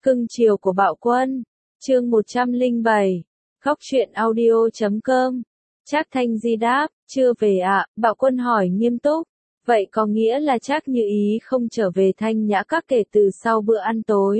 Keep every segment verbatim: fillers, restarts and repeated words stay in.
Cưng chiều của Bạo Quân, chương một trăm lẻ bảy, Góc truyện audio chấm com. Trác Thanh Di đáp, chưa về ạ, à? Bạo Quân hỏi nghiêm túc, vậy có nghĩa là Trác Như Ý không trở về Thanh Nhã Các kể từ sau bữa ăn tối.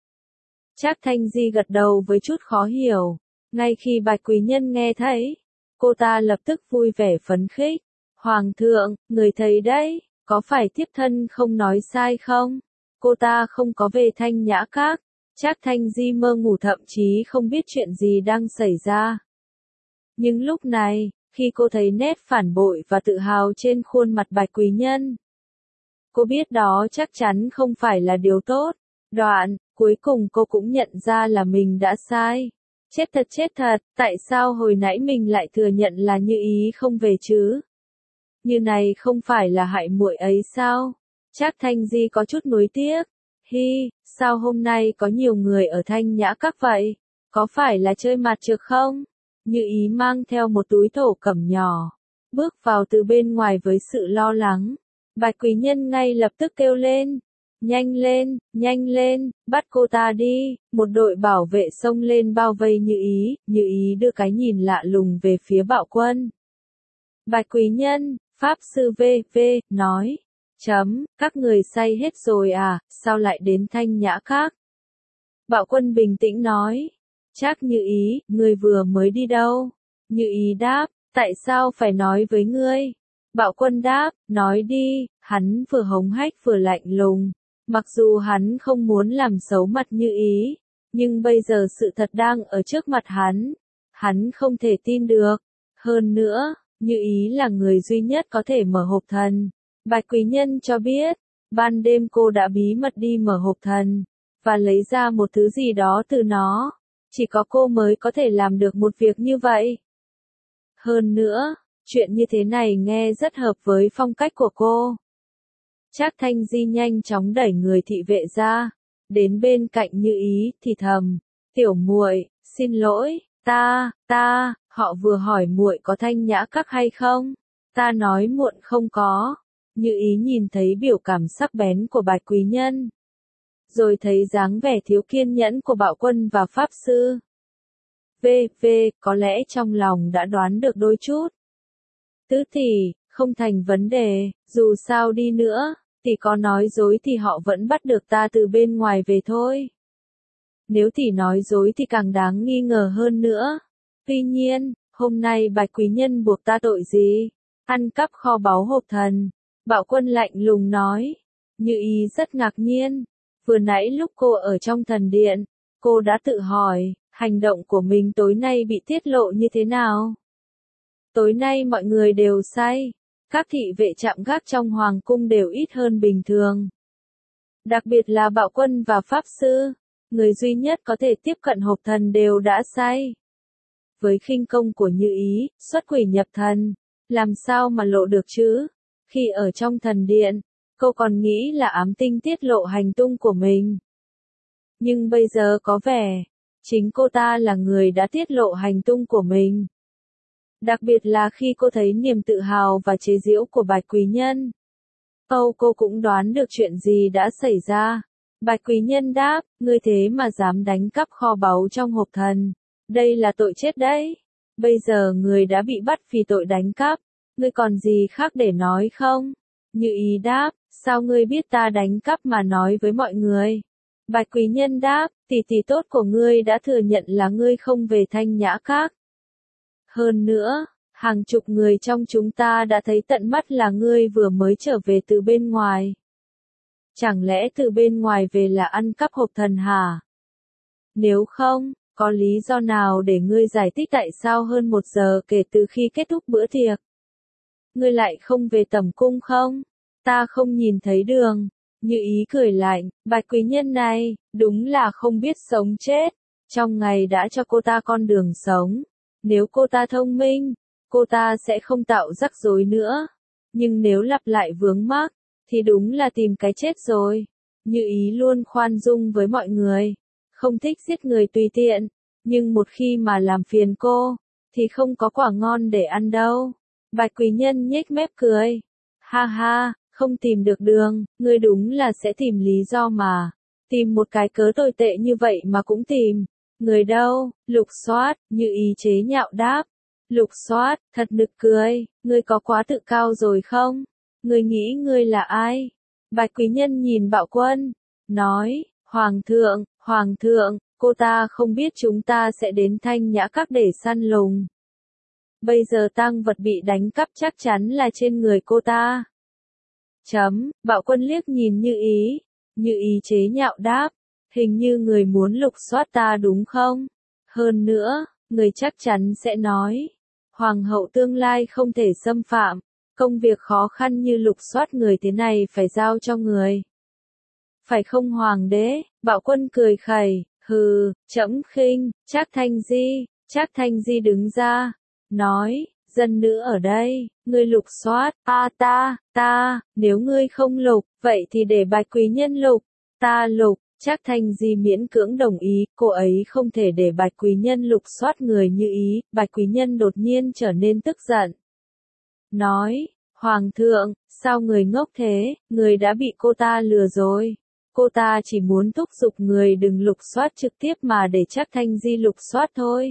Trác Thanh Di gật đầu với chút khó hiểu, ngay khi Bạch Quý Nhân nghe thấy, cô ta lập tức vui vẻ phấn khích, Hoàng thượng, người thấy đấy, có phải thiếp thân không nói sai không? Cô ta không có về Thanh Nhã Các. Trác Thanh Di mơ ngủ thậm chí không biết chuyện gì đang xảy ra. Nhưng lúc này, khi cô thấy nét phản bội và tự hào trên khuôn mặt Bạch Quý Nhân, cô biết đó chắc chắn không phải là điều tốt. Đoạn, cuối cùng cô cũng nhận ra là mình đã sai. Chết thật chết thật, tại sao hồi nãy mình lại thừa nhận là Như Ý không về chứ? Như này không phải là hại muội ấy sao? Trác Thanh Di có chút nuối tiếc. Hi, sao hôm nay có nhiều người ở Thanh Nhã Các vậy? Có phải là chơi mặt trược không? Như Ý mang theo một túi thổ cẩm nhỏ, bước vào từ bên ngoài với sự lo lắng. Bạch Quý Nhân ngay lập tức kêu lên. Nhanh lên, nhanh lên, bắt cô ta đi. Một đội bảo vệ xông lên bao vây Như Ý, Như Ý đưa cái nhìn lạ lùng về phía Bạo Quân. Bạch Quý Nhân, Pháp Sư vê vê, nói. Chấm, các người say hết rồi à, sao lại đến Thanh Nhã Các? Bạo Quân bình tĩnh nói. Trác Như Ý, ngươi vừa mới đi đâu? Như Ý đáp, tại sao phải nói với ngươi? Bạo Quân đáp, nói đi, hắn vừa hống hách vừa lạnh lùng. Mặc dù hắn không muốn làm xấu mặt Như Ý, nhưng bây giờ sự thật đang ở trước mặt hắn. Hắn không thể tin được. Hơn nữa, Như Ý là người duy nhất có thể mở hộp thần. Bạch Quý Nhân cho biết, ban đêm cô đã bí mật đi mở hộp thần, và lấy ra một thứ gì đó từ nó. Chỉ có cô mới có thể làm được một việc như vậy. Hơn nữa, chuyện như thế này nghe rất hợp với phong cách của cô. Trác Thanh Di nhanh chóng đẩy người thị vệ ra, đến bên cạnh Như Ý thì thầm, tiểu muội, xin lỗi, ta, ta, họ vừa hỏi muội có Thanh Nhã Các hay không? Ta nói muộn không có. Như Ý nhìn thấy biểu cảm sắc bén của Bạch Quý Nhân, rồi thấy dáng vẻ thiếu kiên nhẫn của Bạo Quân và Pháp Sư vê vê, có lẽ trong lòng đã đoán được đôi chút. Tứ tỷ, không thành vấn đề, dù sao đi nữa, tỷ có nói dối thì họ vẫn bắt được ta từ bên ngoài về thôi. Nếu tỷ nói dối thì càng đáng nghi ngờ hơn nữa. Tuy nhiên, hôm nay Bạch Quý Nhân buộc ta tội gì? Ăn cắp kho báu hộp thần. Bạo Quân lạnh lùng nói. Như Ý rất ngạc nhiên. Vừa nãy lúc cô ở trong thần điện, cô đã tự hỏi, hành động của mình tối nay bị tiết lộ như thế nào? Tối nay mọi người đều say. Các thị vệ chạm gác trong hoàng cung đều ít hơn bình thường. Đặc biệt là Bạo Quân và Pháp Sư, người duy nhất có thể tiếp cận hộp thần đều đã say. Với khinh công của Như Ý, xuất quỷ nhập thần, làm sao mà lộ được chứ? Khi ở trong thần điện, cô còn nghĩ là ám tinh tiết lộ hành tung của mình. Nhưng bây giờ có vẻ, chính cô ta là người đã tiết lộ hành tung của mình. Đặc biệt là khi cô thấy niềm tự hào và chế giễu của Bạch Quý Nhân. Âu cô cũng đoán được chuyện gì đã xảy ra. Bạch Quý Nhân đáp, ngươi thế mà dám đánh cắp kho báu trong hộp thần. Đây là tội chết đấy. Bây giờ người đã bị bắt vì tội đánh cắp. Ngươi còn gì khác để nói không? Như Ý đáp, sao ngươi biết ta đánh cắp mà nói với mọi người? Bạch Quý Nhân đáp, tỷ tỷ tốt của ngươi đã thừa nhận là ngươi không về Thanh Nhã Các. Hơn nữa, hàng chục người trong chúng ta đã thấy tận mắt là ngươi vừa mới trở về từ bên ngoài. Chẳng lẽ từ bên ngoài về là ăn cắp hộp thần hả? Nếu không, có lý do nào để ngươi giải thích tại sao hơn một giờ kể từ khi kết thúc bữa tiệc? Ngươi lại không về tẩm cung không? Ta không nhìn thấy đường. Như Ý cười lạnh, Bạch Quý Nhân này, đúng là không biết sống chết. Trong ngày đã cho cô ta con đường sống. Nếu cô ta thông minh, cô ta sẽ không tạo rắc rối nữa. Nhưng nếu lặp lại vướng mắc, thì đúng là tìm cái chết rồi. Như Ý luôn khoan dung với mọi người, không thích giết người tùy tiện. Nhưng một khi mà làm phiền cô, thì không có quả ngon để ăn đâu. Bạch Quý Nhân nhếch mép cười. Ha ha, không tìm được đường, ngươi đúng là sẽ tìm lý do mà. Tìm một cái cớ tồi tệ như vậy mà cũng tìm. Người đâu? Lục Soát, Như Ý chế nhạo đáp. Lục Soát, thật nực cười, ngươi có quá tự cao rồi không? Ngươi nghĩ ngươi là ai? Bạch Quý Nhân nhìn Bạo Quân, nói, Hoàng thượng, Hoàng thượng, cô ta không biết chúng ta sẽ đến Thanh Nhã Các để săn lùng. Bây giờ tang vật bị đánh cắp chắc chắn là trên người cô ta. Chấm, Bạo Quân liếc nhìn Như Ý. Như Ý chế nhạo đáp, hình như người muốn lục soát ta đúng không? Hơn nữa, người chắc chắn sẽ nói, Hoàng hậu tương lai không thể xâm phạm, công việc khó khăn như lục soát người thế này phải giao cho người. Phải không Hoàng đế? Bạo Quân cười khẩy, hừ, trẫm khinh. Trác Thanh Di, Trác Thanh Di đứng ra, nói, dân nữ ở đây, ngươi lục soát, a ta, ta, nếu ngươi không lục, vậy thì để Bạch Quý Nhân lục, ta lục. Trác Thanh Di miễn cưỡng đồng ý, cô ấy không thể để Bạch Quý Nhân lục soát người Như Ý. Bạch Quý Nhân đột nhiên trở nên tức giận. Nói, Hoàng thượng, sao người ngốc thế, người đã bị cô ta lừa rồi. Cô ta chỉ muốn thúc giục người đừng lục soát trực tiếp mà để Trác Thanh Di lục soát thôi.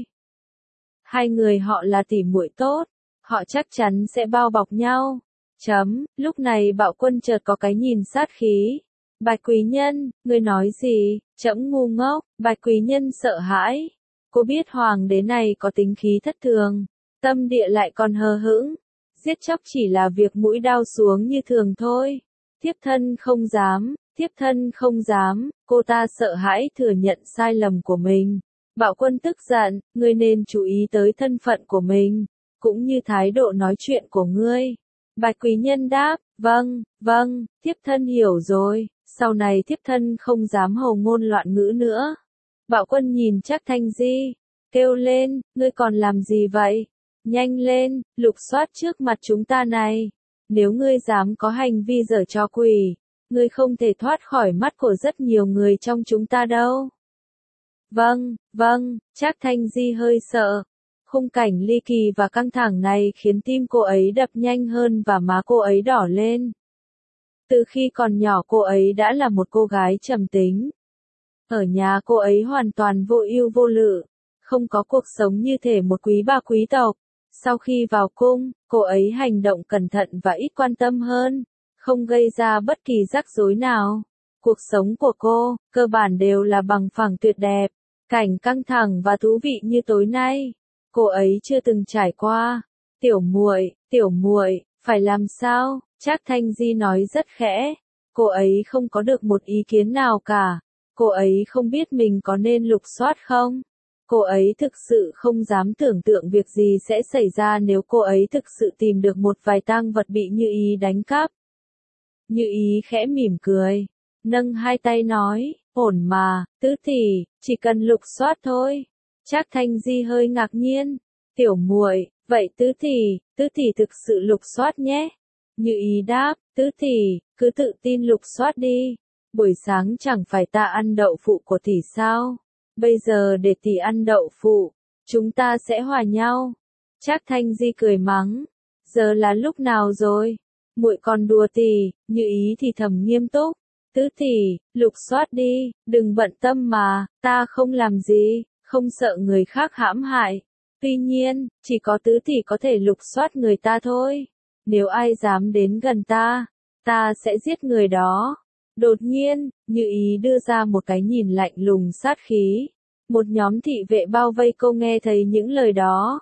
Hai người họ là tỉ muội tốt, họ chắc chắn sẽ bao bọc nhau. Chấm, lúc này Bạo Quân chợt có cái nhìn sát khí. Bạch Quý Nhân, ngươi nói gì? Trẫm ngu ngốc. Bạch Quý Nhân sợ hãi. Cô biết hoàng đế này có tính khí thất thường, tâm địa lại còn hờ hững. Giết chóc chỉ là việc mũi đao xuống như thường thôi. Thiếp thân không dám, thiếp thân không dám. Cô ta sợ hãi thừa nhận sai lầm của mình. Bạo Quân tức giận, ngươi nên chú ý tới thân phận của mình, cũng như thái độ nói chuyện của ngươi. Bạch Quý Nhân đáp, vâng, vâng, thiếp thân hiểu rồi, sau này thiếp thân không dám hồ ngôn loạn ngữ nữa. Bạo Quân nhìn Trác Thanh Di, kêu lên, ngươi còn làm gì vậy? Nhanh lên, lục soát trước mặt chúng ta này. Nếu ngươi dám có hành vi giở trò quỷ, ngươi không thể thoát khỏi mắt của rất nhiều người trong chúng ta đâu. Vâng, vâng, Trác Thanh Di hơi sợ. Khung cảnh ly kỳ và căng thẳng này khiến tim cô ấy đập nhanh hơn và má cô ấy đỏ lên. Từ khi còn nhỏ cô ấy đã là một cô gái trầm tính. Ở nhà cô ấy hoàn toàn vô ưu vô lự, không có cuộc sống như thể một quý bà quý tộc. Sau khi vào cung, cô ấy hành động cẩn thận và ít quan tâm hơn, không gây ra bất kỳ rắc rối nào. Cuộc sống của cô, cơ bản đều là bằng phẳng tuyệt đẹp, cảnh căng thẳng và thú vị như tối nay. Cô ấy chưa từng trải qua. Tiểu muội, tiểu muội, phải làm sao? Trác Thanh Di nói rất khẽ. Cô ấy không có được một ý kiến nào cả. Cô ấy không biết mình có nên lục soát không? Cô ấy thực sự không dám tưởng tượng việc gì sẽ xảy ra nếu cô ấy thực sự tìm được một vài tang vật bị Như Ý đánh cắp. Như Ý khẽ mỉm cười, nâng hai tay nói, ổn mà, tứ tỷ, chỉ cần lục soát thôi. Trác Thanh Di hơi ngạc nhiên, tiểu muội, vậy tứ tỷ, tứ tỷ thực sự lục soát nhé. Như Ý đáp, tứ tỷ, cứ tự tin lục soát đi. Buổi sáng chẳng phải ta ăn đậu phụ của tỷ sao? Bây giờ để tỷ ăn đậu phụ, chúng ta sẽ hòa nhau. Trác Thanh Di cười mắng, giờ là lúc nào rồi? Muội còn đùa tỷ. Như Ý thì thầm nghiêm túc, tứ tỷ, lục soát đi, đừng bận tâm mà, ta không làm gì, không sợ người khác hãm hại. Tuy nhiên, chỉ có tứ tỷ có thể lục soát người ta thôi. Nếu ai dám đến gần ta, ta sẽ giết người đó. Đột nhiên, Như Ý đưa ra một cái nhìn lạnh lùng sát khí. Một nhóm thị vệ bao vây cô nghe thấy những lời đó.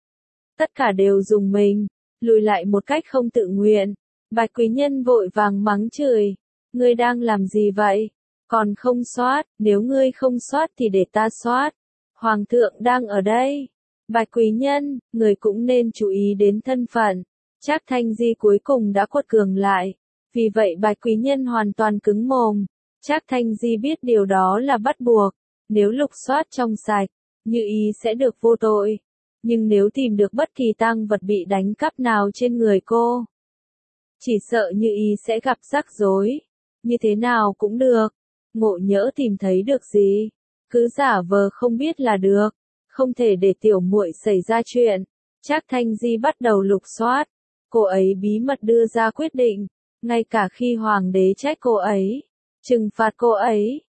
Tất cả đều dùng mình, lùi lại một cách không tự nguyện. Bạch Quý Nhân vội vàng mắng chửi. Ngươi đang làm gì vậy? Còn không soát, nếu ngươi không soát thì để ta soát. Hoàng thượng đang ở đây. Bạch Quý Nhân, người cũng nên chú ý đến thân phận. Trác Thanh Di cuối cùng đã quật cường lại. Vì vậy Bạch Quý Nhân hoàn toàn cứng mồm. Trác Thanh Di biết điều đó là bắt buộc. Nếu lục soát trong sạch, Như Ý sẽ được vô tội. Nhưng nếu tìm được bất kỳ tang vật bị đánh cắp nào trên người cô, chỉ sợ Như Ý sẽ gặp rắc rối. Như thế nào cũng được. Ngộ nhỡ tìm thấy được gì, cứ giả vờ không biết là được. Không thể để tiểu muội xảy ra chuyện. Trác Thanh Di bắt đầu lục soát. Cô ấy bí mật đưa ra quyết định. Ngay cả khi hoàng đế trách cô ấy, trừng phạt cô ấy,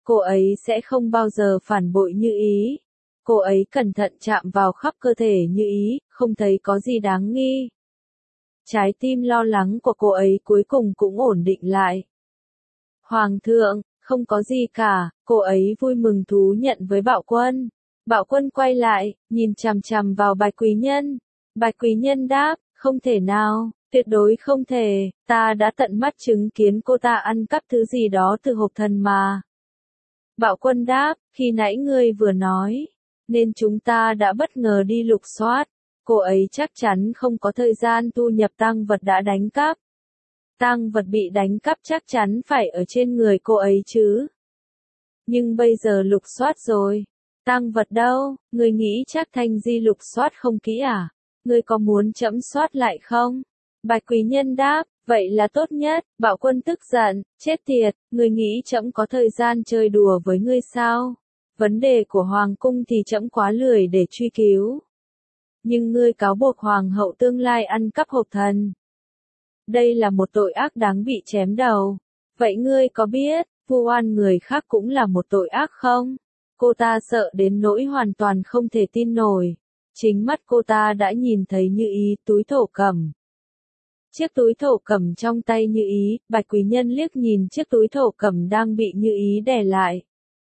cô ấy sẽ không bao giờ phản bội Như Ý. Cô ấy cẩn thận chạm vào khắp cơ thể Như Ý, không thấy có gì đáng nghi. Trái tim lo lắng của cô ấy cuối cùng cũng ổn định lại. Hoàng thượng, không có gì cả, cô ấy vui mừng thú nhận với Bạo Quân. Bạo Quân quay lại, nhìn chằm chằm vào Bạch Quý Nhân. Bạch Quý Nhân đáp, không thể nào, tuyệt đối không thể, ta đã tận mắt chứng kiến cô ta ăn cắp thứ gì đó từ hộp thần mà. Bạo Quân đáp, khi nãy ngươi vừa nói, nên chúng ta đã bất ngờ đi lục soát. Cô ấy chắc chắn không có thời gian thu nhập tang vật đã đánh cắp. Tang vật bị đánh cắp chắc chắn phải ở trên người cô ấy chứ. Nhưng bây giờ lục soát rồi. Tang vật đâu, ngươi nghĩ chắc Thanh Di lục soát không kỹ à? Ngươi có muốn trẫm soát lại không? Bạch Quý Nhân đáp, vậy là tốt nhất. Bạo Quân tức giận, chết tiệt, ngươi nghĩ trẫm có thời gian chơi đùa với ngươi sao? Vấn đề của Hoàng cung thì trẫm quá lười để truy cứu. Nhưng ngươi cáo buộc Hoàng hậu tương lai ăn cắp hộp thần. Đây là một tội ác đáng bị chém đầu. Vậy ngươi có biết, vu oan người khác cũng là một tội ác không? Cô ta sợ đến nỗi hoàn toàn không thể tin nổi. Chính mắt cô ta đã nhìn thấy Như Ý túi thổ cẩm. Chiếc túi thổ cẩm trong tay Như Ý, Bạch Quý Nhân liếc nhìn chiếc túi thổ cẩm đang bị Như Ý đè lại.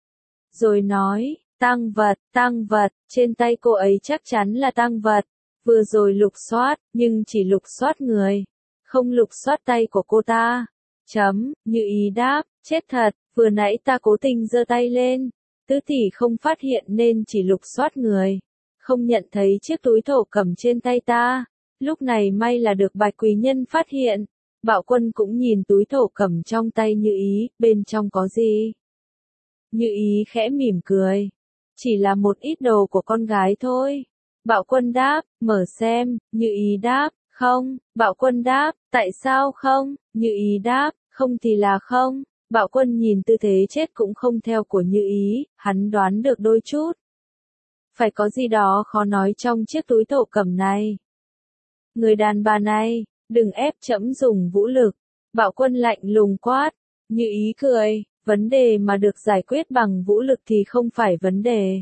Rồi nói, tang vật, tang vật, trên tay cô ấy chắc chắn là tang vật. Vừa rồi lục soát, nhưng chỉ lục soát người, không lục soát tay của cô ta. Chấm, Như Ý đáp, chết thật, vừa nãy ta cố tình giơ tay lên. Tứ tỷ không phát hiện nên chỉ lục soát người, không nhận thấy chiếc túi thổ cẩm trên tay ta. Lúc này may là được Bạch Quý Nhân phát hiện. Bạo Quân cũng nhìn túi thổ cẩm trong tay Như Ý, bên trong có gì? Như Ý khẽ mỉm cười. Chỉ là một ít đồ của con gái thôi. Bạo Quân đáp, mở xem. Như Ý đáp, không. Bạo Quân đáp, tại sao không? Như Ý đáp, không thì là không. Bạo Quân nhìn tư thế chết cũng không theo của Như Ý, hắn đoán được đôi chút. Phải có gì đó khó nói trong chiếc túi thổ cẩm này. Người đàn bà này, đừng ép trẫm dùng vũ lực. Bạo Quân lạnh lùng quát. Như Ý cười, vấn đề mà được giải quyết bằng vũ lực thì không phải vấn đề.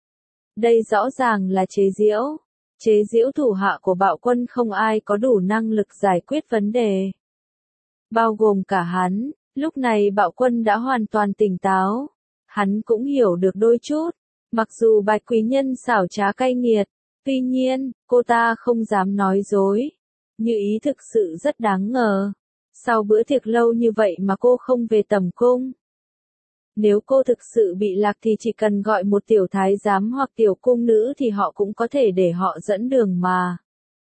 Đây rõ ràng là chế giễu. Chế giễu thủ hạ của Bạo Quân không ai có đủ năng lực giải quyết vấn đề. Bao gồm cả hắn. Lúc này Bạo Quân đã hoàn toàn tỉnh táo. Hắn cũng hiểu được đôi chút. Mặc dù Bạch Quý Nhân xảo trá cay nghiệt, tuy nhiên, cô ta không dám nói dối. Như Ý thực sự rất đáng ngờ. Sau bữa tiệc lâu như vậy mà cô không về tầm cung. Nếu cô thực sự bị lạc thì chỉ cần gọi một tiểu thái giám hoặc tiểu cung nữ thì họ cũng có thể để họ dẫn đường mà.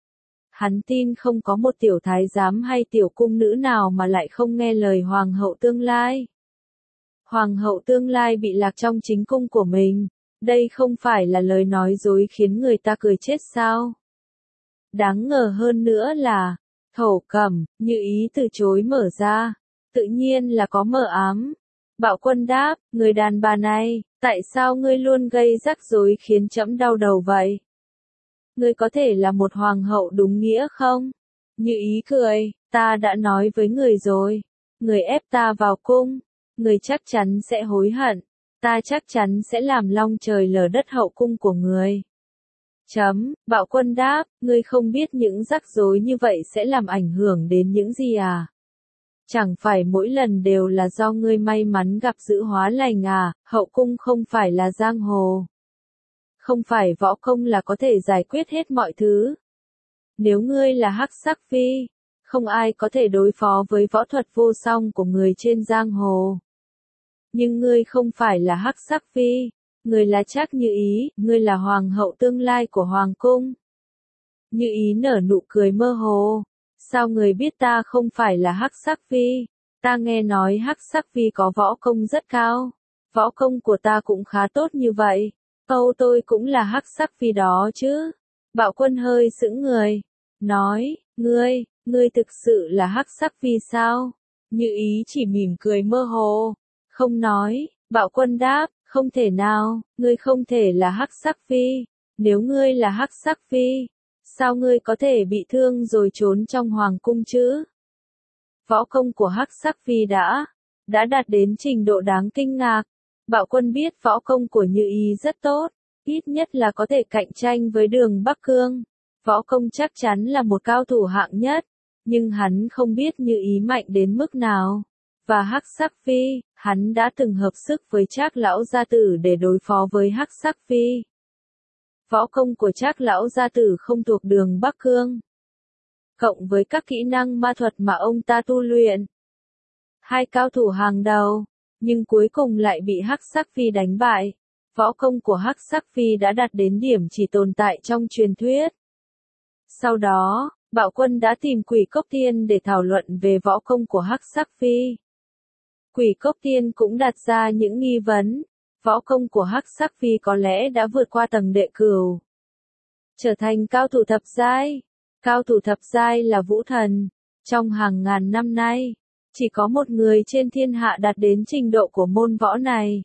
Hắn tin không có một tiểu thái giám hay tiểu cung nữ nào mà lại không nghe lời Hoàng hậu tương lai. Hoàng hậu tương lai bị lạc trong chính cung của mình. Đây không phải là lời nói dối khiến người ta cười chết sao? Đáng ngờ hơn nữa là, thổ cẩm, Như Ý từ chối mở ra. Tự nhiên là có mờ ám. Bạo Quân đáp, người đàn bà này, tại sao ngươi luôn gây rắc rối khiến trẫm đau đầu vậy? Ngươi có thể là một hoàng hậu đúng nghĩa không? Như Ý cười, ta đã nói với người rồi. Người ép ta vào cung. Người chắc chắn sẽ hối hận. Ta chắc chắn sẽ làm long trời lở đất hậu cung của người. Chấm, Bạo Quân đáp, ngươi không biết những rắc rối như vậy sẽ làm ảnh hưởng đến những gì à? Chẳng phải mỗi lần đều là do ngươi may mắn gặp dữ hóa lành à, hậu cung không phải là giang hồ. Không phải võ công là có thể giải quyết hết mọi thứ. Nếu ngươi là Hắc Sắc Phi, không ai có thể đối phó với võ thuật vô song của người trên giang hồ. Nhưng ngươi không phải là Hắc Sắc Phi, ngươi là Trác Như Ý, ngươi là hoàng hậu tương lai của hoàng cung. Như Ý nở nụ cười mơ hồ. Sao người biết ta không phải là Hắc Sắc Phi? Ta nghe nói Hắc Sắc Phi có võ công rất cao. Võ công của ta cũng khá tốt như vậy. Câu tôi cũng là Hắc Sắc Phi đó chứ. Bạo Quân hơi sững người. Nói, ngươi, ngươi thực sự là Hắc Sắc Phi sao? Như Ý chỉ mỉm cười mơ hồ. Không nói, Bạo Quân đáp, không thể nào, ngươi không thể là Hắc Sắc Phi. Nếu ngươi là Hắc Sắc Phi, sao ngươi có thể bị thương rồi trốn trong hoàng cung chứ? Võ công của Hắc Sắc Phi đã, đã đạt đến trình độ đáng kinh ngạc. Bạo Quân biết võ công của Như Ý rất tốt, ít nhất là có thể cạnh tranh với Đường Bắc Cương. Võ công chắc chắn là một cao thủ hạng nhất, nhưng hắn không biết Như Ý mạnh đến mức nào. Và Hắc Sắc Phi, hắn đã từng hợp sức với Trác lão gia tử để đối phó với Hắc Sắc Phi. Võ công của Trác lão gia tử không thuộc Đường Bắc Cương, cộng với các kỹ năng ma thuật mà ông ta tu luyện. Hai cao thủ hàng đầu, nhưng cuối cùng lại bị Hắc Sắc Phi đánh bại. Võ công của Hắc Sắc Phi đã đạt đến điểm chỉ tồn tại trong truyền thuyết. Sau đó, Bạo Quân đã tìm Quỷ Cốc Tiên để thảo luận về võ công của Hắc Sắc Phi. Quỷ Cốc Tiên cũng đặt ra những nghi vấn. Võ công của Hắc Sắc Phi có lẽ đã vượt qua tầng đệ cửu, trở thành cao thủ thập giai. Cao thủ thập giai là vũ thần. Trong hàng ngàn năm nay, chỉ có một người trên thiên hạ đạt đến trình độ của môn võ này.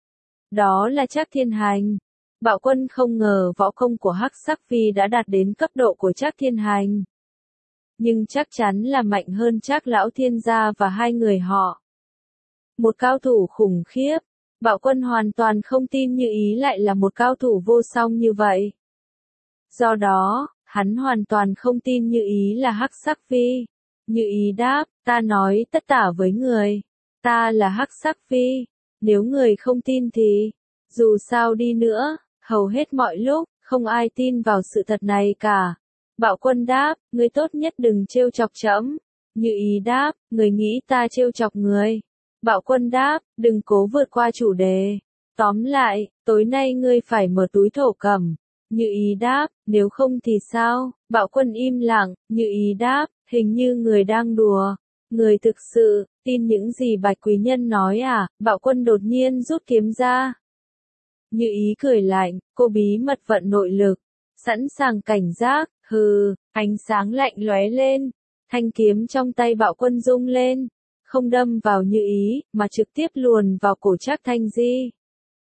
Đó là Trác Thiên Hành. Bạo Quân không ngờ võ công của Hắc Sắc Phi đã đạt đến cấp độ của Trác Thiên Hành. Nhưng chắc chắn là mạnh hơn Trác lão thiên gia và hai người họ. Một cao thủ khủng khiếp. Bạo Quân hoàn toàn không tin Như Ý lại là một cao thủ vô song như vậy. Do đó, hắn hoàn toàn không tin Như Ý là Hắc Sắc Phi. Như Ý đáp, ta nói tất tả với người. Ta là Hắc Sắc Phi. Nếu người không tin thì, dù sao đi nữa, hầu hết mọi lúc, không ai tin vào sự thật này cả. Bạo Quân đáp, người tốt nhất đừng trêu chọc trẫm. Như Ý đáp, người nghĩ ta trêu chọc người. Bạo Quân đáp, đừng cố vượt qua chủ đề. Tóm lại, tối nay ngươi phải mở túi thổ cẩm. Như Ý đáp, nếu không thì sao? Bạo Quân im lặng. Như Ý đáp, hình như người đang đùa. Người thực sự tin những gì Bạch Quý Nhân nói à? Bạo Quân đột nhiên rút kiếm ra. Như Ý cười lạnh, cô bí mật vận nội lực, sẵn sàng cảnh giác. Hừ, ánh sáng lạnh lóe lên, thanh kiếm trong tay Bạo Quân rung lên, không đâm vào Như Ý, mà trực tiếp luồn vào cổ Trác Thanh Di.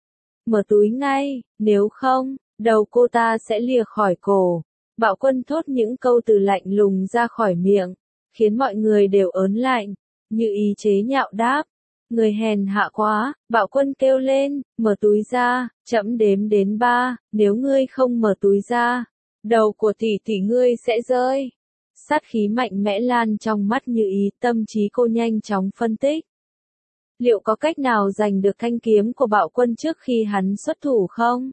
Mở túi ngay, nếu không, đầu cô ta sẽ lìa khỏi cổ. Bạo Quân thốt những câu từ lạnh lùng ra khỏi miệng, khiến mọi người đều ớn lạnh. Như Ý chế nhạo đáp, người hèn hạ quá. Bạo Quân kêu lên, mở túi ra, trẫm đếm đến ba, nếu ngươi không mở túi ra, đầu của tỷ tỷ ngươi sẽ rơi. Sát khí mạnh mẽ lan trong mắt Như Ý, tâm trí cô nhanh chóng phân tích. Liệu có cách nào giành được thanh kiếm của Bạo Quân trước khi hắn xuất thủ không?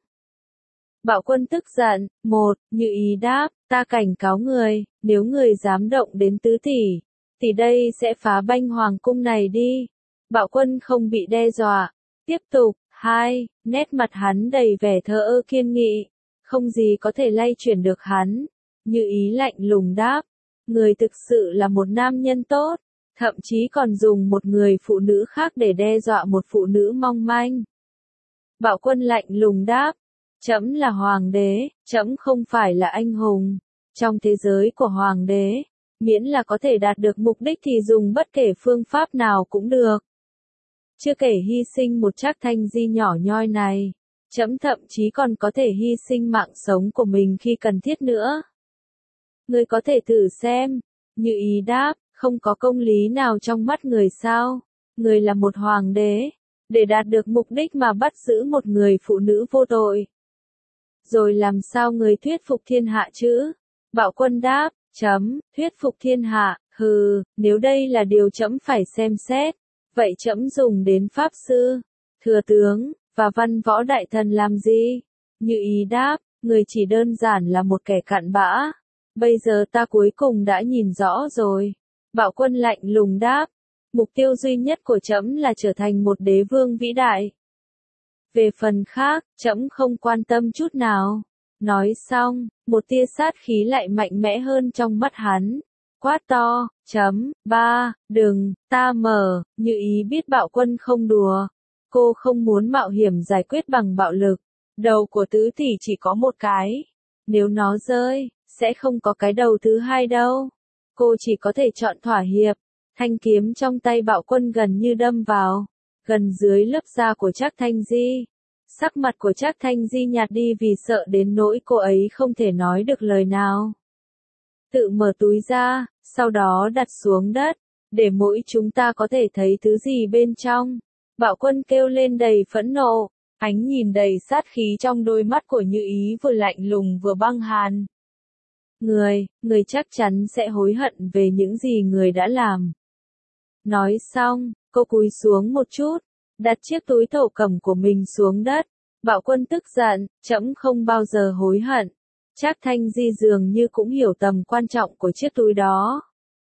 Bạo Quân tức giận, một, Như Ý đáp, ta cảnh cáo người, nếu người dám động đến tứ tỷ, thì đây sẽ phá banh hoàng cung này đi. Bạo Quân không bị đe dọa. Tiếp tục, hai, nét mặt hắn đầy vẻ thờ ơ kiên nghị, không gì có thể lay chuyển được hắn. Như Ý lạnh lùng đáp, người thực sự là một nam nhân tốt, thậm chí còn dùng một người phụ nữ khác để đe dọa một phụ nữ mong manh. Bạo Quân lạnh lùng đáp, trẫm là hoàng đế, trẫm không phải là anh hùng. Trong thế giới của hoàng đế, miễn là có thể đạt được mục đích thì dùng bất kể phương pháp nào cũng được. Chưa kể hy sinh một Trác Thanh Di nhỏ nhoi này, trẫm thậm chí còn có thể hy sinh mạng sống của mình khi cần thiết nữa. Ngươi có thể thử xem. Như Ý đáp, không có công lý nào trong mắt người sao? Người là một hoàng đế, để đạt được mục đích mà bắt giữ một người phụ nữ vô tội. Rồi làm sao người thuyết phục thiên hạ chứ? Bạo Quân đáp, chấm, thuyết phục thiên hạ, hừ, nếu đây là điều trẫm phải xem xét, vậy trẫm dùng đến pháp sư, thừa tướng, và văn võ đại thần làm gì? Như Ý đáp, người chỉ đơn giản là một kẻ cặn bã. Bây giờ ta cuối cùng đã nhìn rõ rồi. Bạo Quân lạnh lùng đáp, mục tiêu duy nhất của trẫm là trở thành một đế vương vĩ đại. Về phần khác, trẫm không quan tâm chút nào. Nói xong, một tia sát khí lại mạnh mẽ hơn trong mắt hắn. Quát to, chấm, ba, đừng, ta mở. Như Ý biết Bạo Quân không đùa. Cô không muốn mạo hiểm giải quyết bằng bạo lực. Đầu của tứ tỷ chỉ có một cái. Nếu nó rơi, sẽ không có cái đầu thứ hai đâu. Cô chỉ có thể chọn thỏa hiệp. Thanh kiếm trong tay Bạo Quân gần như đâm vào, gần dưới lớp da của Trác Thanh Di. Sắc mặt của Trác Thanh Di nhạt đi vì sợ đến nỗi cô ấy không thể nói được lời nào. Tự mở túi ra, sau đó đặt xuống đất, để mỗi chúng ta có thể thấy thứ gì bên trong. Bạo Quân kêu lên đầy phẫn nộ, ánh nhìn đầy sát khí trong đôi mắt của Như Ý vừa lạnh lùng vừa băng hàn. Người, người chắc chắn sẽ hối hận về những gì người đã làm. Nói xong, cô cúi xuống một chút, đặt chiếc túi thổ cẩm của mình xuống đất. Bạo Quân tức giận, trẫm không bao giờ hối hận. Trác Thanh Di dường như cũng hiểu tầm quan trọng của chiếc túi đó.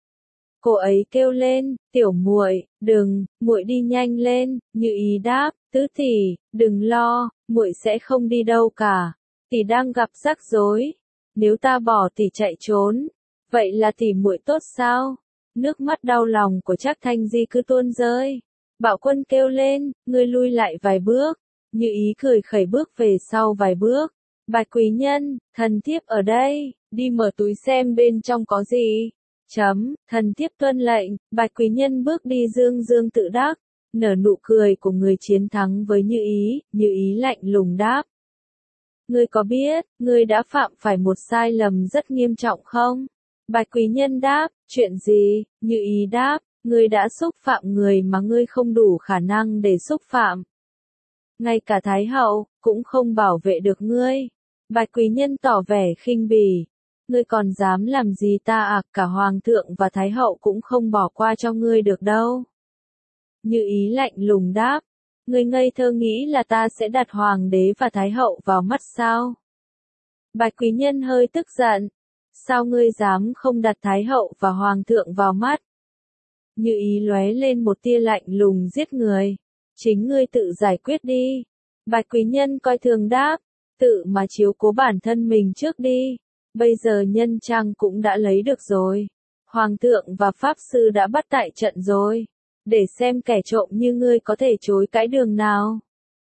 Cô ấy kêu lên, tiểu muội, đừng, muội đi nhanh lên. Như Ý đáp, tứ tỷ, đừng lo, muội sẽ không đi đâu cả. Tỷ đang gặp rắc rối. Nếu ta bỏ tỷ chạy trốn, vậy là tỷ muội tốt sao? Nước mắt đau lòng của Trác Thanh Di cứ tuôn rơi. Bạo Quân kêu lên, ngươi lui lại vài bước. Như Ý cười khẩy bước về sau vài bước. Bạch quý nhân, thần thiếp ở đây, đi mở túi xem bên trong có gì. Chấm, thần thiếp tuân lệnh. Bạch quý nhân bước đi dương dương tự đắc, nở nụ cười của người chiến thắng với Như Ý. Như Ý lạnh lùng đáp. Ngươi có biết, ngươi đã phạm phải một sai lầm rất nghiêm trọng không? Bạch quý nhân đáp, chuyện gì? Như Ý đáp, ngươi đã xúc phạm người mà ngươi không đủ khả năng để xúc phạm. Ngay cả Thái hậu, cũng không bảo vệ được ngươi. Bạch quý nhân tỏ vẻ khinh bỉ. Ngươi còn dám làm gì ta à, cả Hoàng thượng và Thái hậu cũng không bỏ qua cho ngươi được đâu. Như Ý lạnh lùng đáp. Ngươi ngây thơ nghĩ là ta sẽ đặt Hoàng đế và Thái hậu vào mắt sao? Bạch quý nhân hơi tức giận. Sao ngươi dám không đặt Thái hậu và Hoàng thượng vào mắt? Như Ý lóe lên một tia lạnh lùng giết người. Chính ngươi tự giải quyết đi. Bạch quý nhân coi thường đáp. Tự mà chiếu cố bản thân mình trước đi. Bây giờ nhân trang cũng đã lấy được rồi. Hoàng thượng và Pháp sư đã bắt tại trận rồi. Để xem kẻ trộm như ngươi có thể chối cãi đường nào.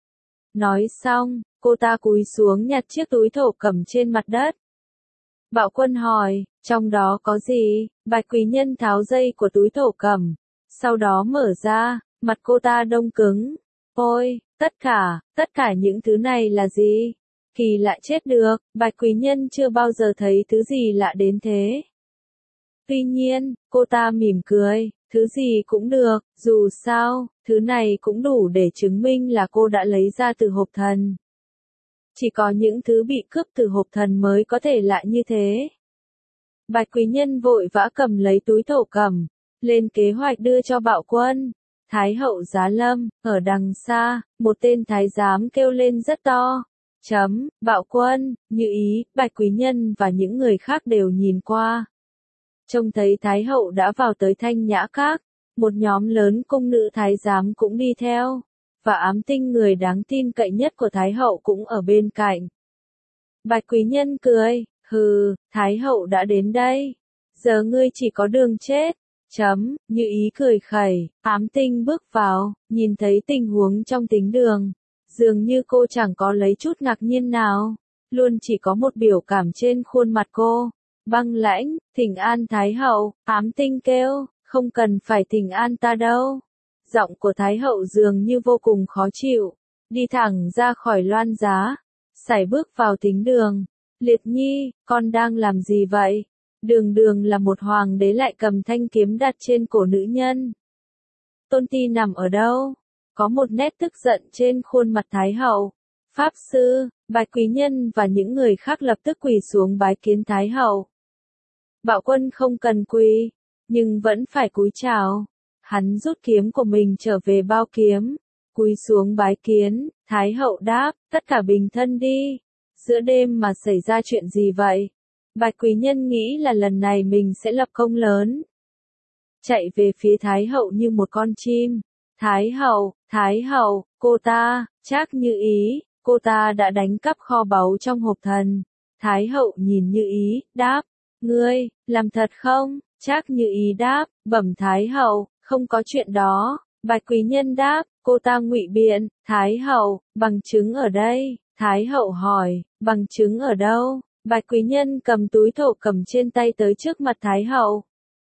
Nói xong, cô ta cúi xuống nhặt chiếc túi thổ cẩm trên mặt đất. Bạo Quân hỏi, trong đó có gì? Bạch quý nhân tháo dây của túi thổ cẩm. Sau đó mở ra, mặt cô ta đông cứng. Ôi, tất cả, tất cả những thứ này là gì? Kỳ lạ chết được, Bạch quý nhân chưa bao giờ thấy thứ gì lạ đến thế. Tuy nhiên, cô ta mỉm cười, thứ gì cũng được, dù sao, thứ này cũng đủ để chứng minh là cô đã lấy ra từ hộp thần. Chỉ có những thứ bị cướp từ hộp thần mới có thể lạ như thế. Bạch quý nhân vội vã cầm lấy túi thổ cẩm, lên kế hoạch đưa cho Bạo Quân. Thái hậu giá lâm, ở đằng xa, một tên thái giám kêu lên rất to. Chấm, Bạo Quân, Như Ý, Bạch quý nhân và những người khác đều nhìn qua. Trông thấy Thái hậu đã vào tới Thanh Nhã Các, một nhóm lớn cung nữ thái giám cũng đi theo, và ám tinh người đáng tin cậy nhất của Thái hậu cũng ở bên cạnh. Bạch quý nhân cười, hừ, Thái hậu đã đến đây, giờ ngươi chỉ có đường chết. Chấm, Như Ý cười khẩy, ám tinh bước vào, nhìn thấy tình huống trong tính đường. Dường như cô chẳng có lấy chút ngạc nhiên nào, luôn chỉ có một biểu cảm trên khuôn mặt cô. Băng lãnh, thỉnh an Thái hậu, ám tinh kêu, không cần phải thỉnh an ta đâu. Giọng của Thái hậu dường như vô cùng khó chịu, đi thẳng ra khỏi loan giá, sải bước vào thính đường. Liệt Nhi, con đang làm gì vậy? Đường đường là một hoàng đế lại cầm thanh kiếm đặt trên cổ nữ nhân. Tôn ti nằm ở đâu? Có một nét tức giận trên khuôn mặt Thái hậu. Pháp sư, Bạch quý nhân và những người khác lập tức quỳ xuống bái kiến Thái hậu. Bạo Quân không cần quỳ, nhưng vẫn phải cúi chào. Hắn rút kiếm của mình trở về bao kiếm, cúi xuống bái kiến. Thái hậu đáp, tất cả bình thân đi. Giữa đêm mà xảy ra chuyện gì vậy? Bạch quý nhân nghĩ là lần này mình sẽ lập công lớn. Chạy về phía Thái hậu như một con chim. Thái hậu, Thái hậu, cô ta, Trác Như Ý, cô ta đã đánh cắp kho báu trong hộp thần. Thái hậu nhìn Như Ý, đáp, ngươi, làm thật không? Trác Như Ý đáp, bẩm Thái hậu, không có chuyện đó. Bạch quý nhân đáp, cô ta ngụy biện. Thái hậu, bằng chứng ở đây. Thái hậu hỏi, bằng chứng ở đâu? Bạch quý nhân cầm túi thổ cẩm trên tay tới trước mặt Thái hậu.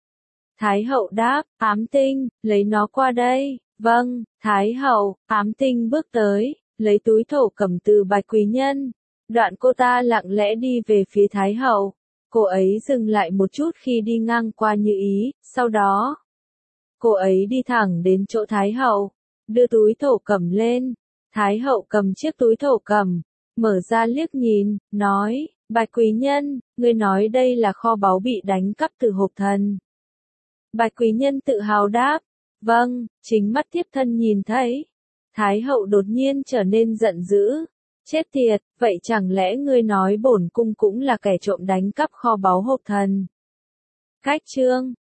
Thái hậu đáp, ám tinh, lấy nó qua đây. Vâng, Thái hậu, ám tinh bước tới, lấy túi thổ cẩm từ Bạch quý nhân. Đoạn cô ta lặng lẽ đi về phía Thái hậu. Cô ấy dừng lại một chút khi đi ngang qua Như Ý, sau đó cô ấy đi thẳng đến chỗ Thái hậu. đưa túi thổ cẩm lên. Thái hậu cầm chiếc túi thổ cẩm, mở ra liếc nhìn, nói, Bạch quý nhân, ngươi nói đây là kho báu bị đánh cắp từ hộp thần. Bạch quý nhân tự hào đáp, vâng, chính mắt thiếp thân nhìn thấy. Thái hậu đột nhiên trở nên giận dữ, chết tiệt, vậy chẳng lẽ ngươi nói bổn cung cũng là kẻ trộm đánh cắp kho báu hộp thần? Cách chương